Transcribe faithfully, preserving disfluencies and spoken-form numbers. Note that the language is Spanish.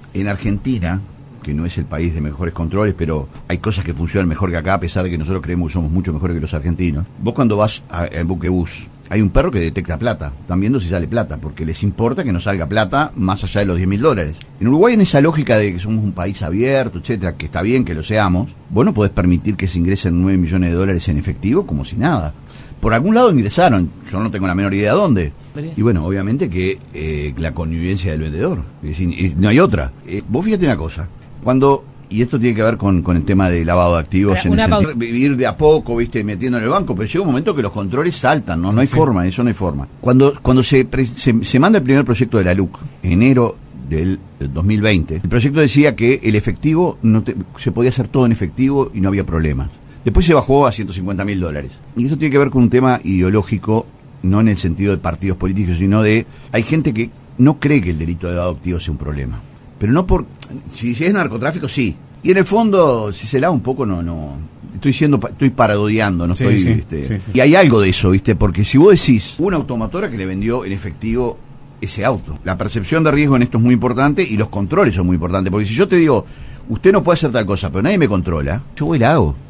En Argentina, que no es el país de mejores controles, pero hay cosas que funcionan mejor que acá, a pesar de que nosotros creemos que somos mucho mejores que los argentinos. Vos cuando vas al buquebús, hay un perro que detecta plata, están viendo si sale plata, porque les importa que no salga plata más allá de los diez mil dólares. En Uruguay, en esa lógica de que somos un país abierto, etcétera, que está bien que lo seamos, vos no podés permitir que se ingresen nueve millones de dólares en efectivo como si nada. Por algún lado ingresaron, yo no tengo la menor idea de dónde. Y bueno, obviamente que eh, la connivencia del vendedor, es decir, no hay otra. Eh, vos fíjate una cosa, cuando, y esto tiene que ver con, con el tema de lavado de activos, Para, en el sentido pausa. de vivir de a poco, viste, metiendo en el banco, pero llega un momento que los controles saltan, no, no hay sí. forma, eso no hay forma. Cuando, cuando se, se, se manda el primer proyecto de la L U C, enero del, del dos mil veinte, el proyecto decía que el efectivo, no te, se podía hacer todo en efectivo y no había problemas. Después se bajó a ciento cincuenta mil dólares. Y eso tiene que ver con un tema ideológico, no en el sentido de partidos políticos, sino de... Hay gente que no cree que el delito de lavado de activos sea un problema. Pero no por... Si, si es narcotráfico, sí. Y en el fondo, si se lava un poco, no... no estoy siendo estoy parodiando, no estoy... Sí, sí, este, sí, sí. Y hay algo de eso, ¿viste? Porque si vos decís, una automotora que le vendió en efectivo ese auto. La percepción de riesgo en esto es muy importante y los controles son muy importantes. Porque si yo te digo, usted no puede hacer tal cosa, pero nadie me controla, yo voy y la hago.